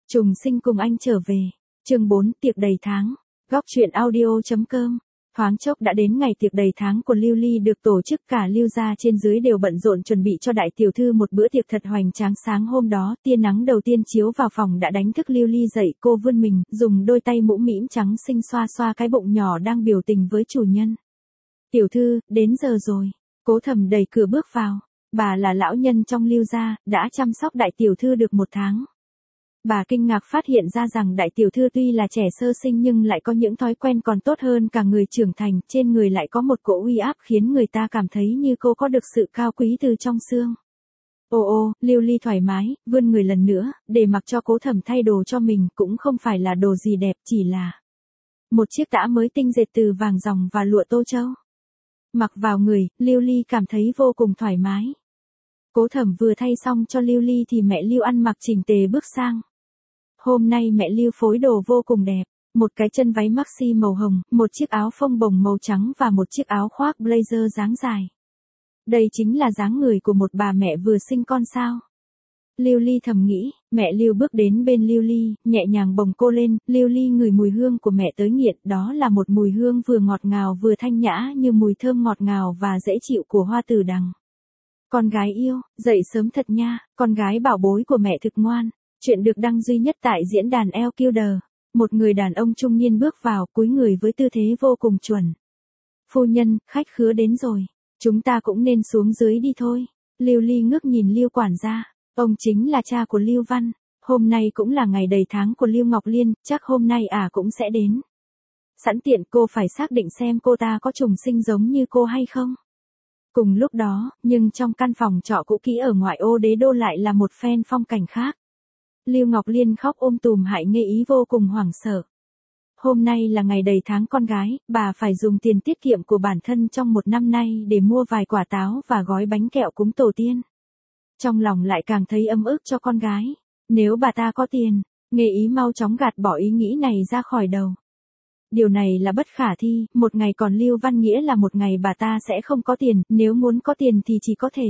Trùng sinh cùng anh trở về. Chương 4, tiệc đầy tháng. Góc truyện audio.com. Thoáng chốc đã đến ngày tiệc đầy tháng của Lưu Ly được tổ chức, cả Lưu gia trên dưới đều bận rộn chuẩn bị cho đại tiểu thư một bữa tiệc thật hoành tráng. Sáng hôm đó, tia nắng đầu tiên chiếu vào phòng đã đánh thức Lưu Ly dậy, cô vươn mình, dùng đôi tay mũm mĩm trắng xinh xoa xoa cái bụng nhỏ đang biểu tình với chủ nhân. Tiểu thư, đến giờ rồi. Cố Thẩm đẩy cửa bước vào. Bà là lão nhân trong Lưu gia, đã chăm sóc đại tiểu thư được 1 tháng. Bà kinh ngạc phát hiện ra rằng đại tiểu thư tuy là trẻ sơ sinh nhưng lại có những thói quen còn tốt hơn cả người trưởng thành, trên người lại có một cỗ uy áp khiến người ta cảm thấy như cô có được sự cao quý từ trong xương. Ô, Lưu Ly thoải mái, vươn người lần nữa, để mặc cho Cố Thẩm thay đồ cho mình, cũng không phải là đồ gì đẹp, chỉ là một chiếc tã mới tinh dệt từ vàng ròng và lụa Tô Châu. Mặc vào người, Lưu Ly cảm thấy vô cùng thoải mái. Cố Thẩm vừa thay xong cho Lưu Ly thì mẹ Lưu ăn mặc chỉnh tề bước sang. Hôm nay mẹ Lưu phối đồ vô cùng đẹp, một cái chân váy maxi màu hồng, một chiếc áo phông bồng màu trắng và một chiếc áo khoác blazer dáng dài. Đây chính là dáng người của một bà mẹ vừa sinh con sao. Lưu Ly thầm nghĩ, mẹ Lưu bước đến bên Lưu Ly, nhẹ nhàng bồng cô lên, Lưu Ly ngửi mùi hương của mẹ tới nghiện, đó là một mùi hương vừa ngọt ngào vừa thanh nhã như mùi thơm ngọt ngào và dễ chịu của hoa tử đằng. Con gái yêu, dậy sớm thật nha, con gái bảo bối của mẹ thực ngoan. Chuyện được đăng duy nhất tại diễn đàn LQD. Một người đàn ông trung niên bước vào, cúi người với tư thế vô cùng chuẩn. Phu nhân, khách khứa đến rồi. Chúng ta cũng nên xuống dưới đi thôi. Lưu Ly ngước nhìn Lưu quản gia. Ông chính là cha của Lưu Văn. Hôm nay cũng là ngày đầy tháng của Lưu Ngọc Liên, chắc hôm nay cũng sẽ đến. Sẵn tiện cô phải xác định xem cô ta có trùng sinh giống như cô hay không. Cùng lúc đó, nhưng trong căn phòng trọ cũ kỹ ở ngoại ô Đế Đô lại là một phen phong cảnh khác. Lưu Ngọc Liên khóc tùm hại Nghe Ý vô cùng hoảng sợ. Hôm nay là ngày đầy tháng con gái, bà phải dùng tiền tiết kiệm của bản thân trong 1 năm nay để mua vài quả táo và gói bánh kẹo cúng tổ tiên. Trong lòng lại càng thấy ấm ức cho con gái. Nếu bà ta có tiền, Nghe Ý mau chóng gạt bỏ ý nghĩ này ra khỏi đầu. Điều này là bất khả thi, một ngày còn Lưu Văn Nghĩa là một ngày bà ta sẽ không có tiền, nếu muốn có tiền thì chỉ có thể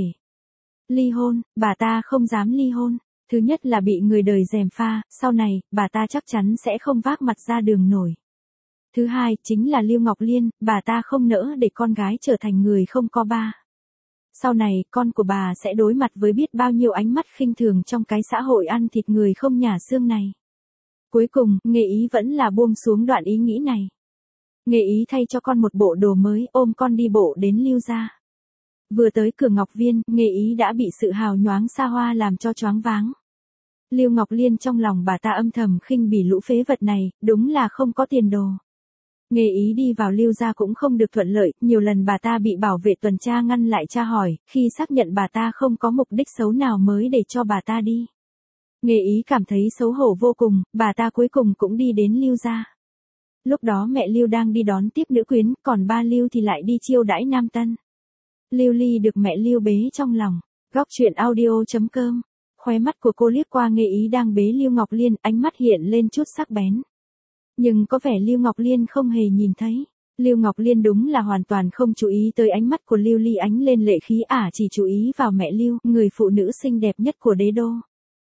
ly hôn, bà ta không dám ly hôn. Thứ nhất là bị người đời gièm pha, sau này, bà ta chắc chắn sẽ không vác mặt ra đường nổi. Thứ hai, chính là Lưu Ngọc Liên, bà ta không nỡ để con gái trở thành người không có ba. Sau này, con của bà sẽ đối mặt với biết bao nhiêu ánh mắt khinh thường trong cái xã hội ăn thịt người không nhả xương này. Cuối cùng, Nghe Ý vẫn là buông xuống đoạn ý nghĩ này. Nghe Ý thay cho con một bộ đồ mới, ôm con đi bộ đến Lưu gia. Vừa tới cửa Ngọc Viên, Nghe Ý đã bị sự hào nhoáng xa hoa làm cho choáng váng. Lưu Ngọc Liên trong lòng bà ta âm thầm khinh bỉ lũ phế vật này, đúng là không có tiền đồ. Nghe Ý đi vào Lưu gia cũng không được thuận lợi, nhiều lần bà ta bị bảo vệ tuần tra ngăn lại tra hỏi, khi xác nhận bà ta không có mục đích xấu nào mới để cho bà ta đi. Nghe Ý cảm thấy xấu hổ vô cùng, bà ta cuối cùng cũng đi đến Lưu gia. Lúc đó mẹ Lưu đang đi đón tiếp nữ quyến, còn ba Lưu thì lại đi chiêu đãi nam tân. Lưu Ly được mẹ Lưu bế trong lòng. Góc truyện audio.com. Khóe mắt của cô liếc qua Nghe Ý đang bế Lưu Ngọc Liên, ánh mắt hiện lên chút sắc bén. Nhưng có vẻ Lưu Ngọc Liên không hề nhìn thấy. Lưu Ngọc Liên đúng là hoàn toàn không chú ý tới ánh mắt của Lưu Ly ánh lên lệ khí, chỉ chú ý vào mẹ Lưu, người phụ nữ xinh đẹp nhất của Đế Đô.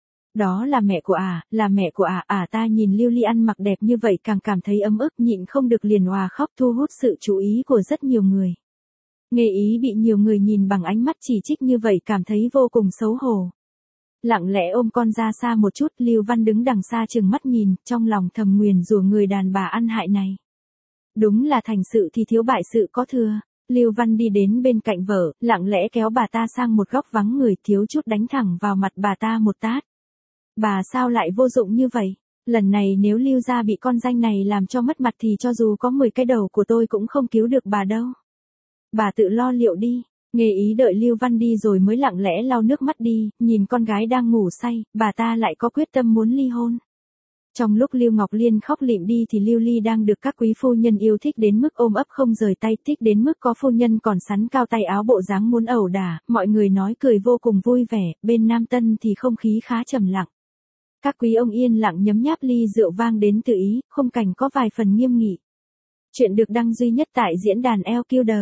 Đó là mẹ của là mẹ của ta nhìn Lưu Ly ăn mặc đẹp như vậy càng cảm thấy ấm ức, nhịn không được liền òa khóc, thu hút sự chú ý của rất nhiều người. Nghe Ý bị nhiều người nhìn bằng ánh mắt chỉ trích như vậy cảm thấy vô cùng xấu hổ. Lặng lẽ ôm con ra xa một chút, Lưu Văn đứng đằng xa chừng mắt nhìn, trong lòng thầm nguyền rủa người đàn bà ăn hại này. Đúng là thành sự thì thiếu bại sự có thừa. Lưu Văn đi đến bên cạnh vợ, lặng lẽ kéo bà ta sang một góc vắng người, thiếu chút đánh thẳng vào mặt bà ta một tát. Bà sao lại vô dụng như vậy? Lần này nếu Lưu gia bị con danh này làm cho mất mặt thì cho dù có 10 cái đầu của tôi cũng không cứu được bà đâu. Bà tự lo liệu đi. Nghe Ý đợi Lưu Văn đi rồi mới lặng lẽ lau nước mắt đi, nhìn con gái đang ngủ say, bà ta lại có quyết tâm muốn ly hôn. Trong lúc Lưu Ngọc Liên khóc lịm đi thì Lưu Ly đang được các quý phu nhân yêu thích đến mức ôm ấp không rời tay, thích đến mức có phu nhân còn sắn cao tay áo bộ dáng muốn ẩu đả, mọi người nói cười vô cùng vui vẻ, bên Nam Tân thì không khí khá trầm lặng. Các quý ông yên lặng nhấm nháp ly rượu vang đến từ Ý, khung cảnh có vài phần nghiêm nghị. Chuyện được đăng duy nhất tại diễn đàn LQD.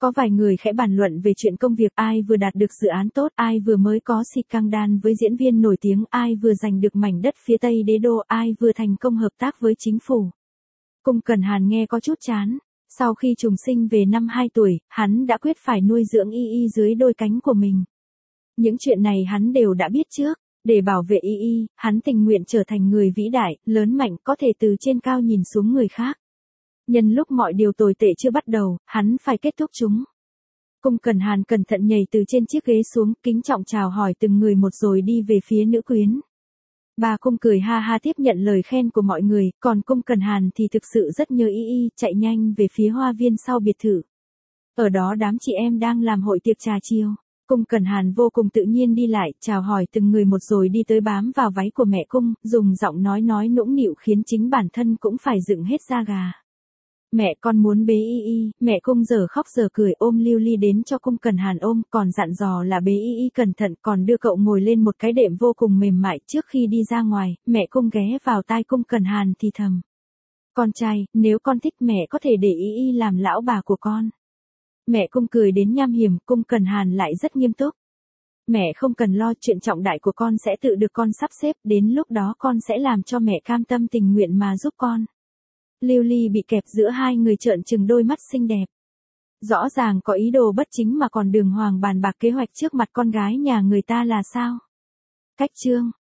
Có vài người khẽ bàn luận về chuyện công việc, ai vừa đạt được dự án tốt, ai vừa mới có scandal với diễn viên nổi tiếng, ai vừa giành được mảnh đất phía Tây Đế đô, ai vừa thành công hợp tác với chính phủ. Cung Cẩn Hàn nghe có chút chán. Sau khi trùng sinh về năm 2 tuổi, hắn đã quyết phải nuôi dưỡng Y Y dưới đôi cánh của mình. Những chuyện này hắn đều đã biết trước. Để bảo vệ Y Y, hắn tình nguyện trở thành người vĩ đại, lớn mạnh, có thể từ trên cao nhìn xuống người khác. Nhân lúc mọi điều tồi tệ chưa bắt đầu, hắn phải kết thúc chúng. Cung Cẩn Hàn cẩn thận nhảy từ trên chiếc ghế xuống, kính trọng chào hỏi từng người một rồi đi về phía nữ quyến. Bà Cung cười ha ha tiếp nhận lời khen của mọi người, còn Cung Cẩn Hàn thì thực sự rất nhớ Y Y, chạy nhanh về phía hoa viên sau biệt thự. Ở đó đám chị em đang làm hội tiệc trà chiều. Cung Cẩn Hàn vô cùng tự nhiên đi lại, chào hỏi từng người một rồi đi tới bám vào váy của mẹ Cung, dùng giọng nói nũng nịu khiến chính bản thân cũng phải dựng hết da gà. Mẹ con muốn bế Y Y, mẹ Cung giờ khóc giờ cười ôm Lưu Ly đến cho Cung Cẩn Hàn ôm, còn dặn dò là bế Y Y cẩn thận, còn đưa cậu ngồi lên một cái đệm vô cùng mềm mại. Trước khi đi ra ngoài, mẹ Cung ghé vào tai Cung Cẩn Hàn thì thầm. Con trai, nếu con thích mẹ có thể để Y Y làm lão bà của con. Mẹ Cung cười đến nham hiểm, Cung Cẩn Hàn lại rất nghiêm túc. Mẹ không cần lo, chuyện trọng đại của con sẽ tự được con sắp xếp, đến lúc đó con sẽ làm cho mẹ cam tâm tình nguyện mà giúp con. Lưu Ly bị kẹp giữa hai người trợn trừng đôi mắt xinh đẹp. Rõ ràng có ý đồ bất chính mà còn đường hoàng bàn bạc kế hoạch trước mặt con gái nhà người ta là sao? Cách chương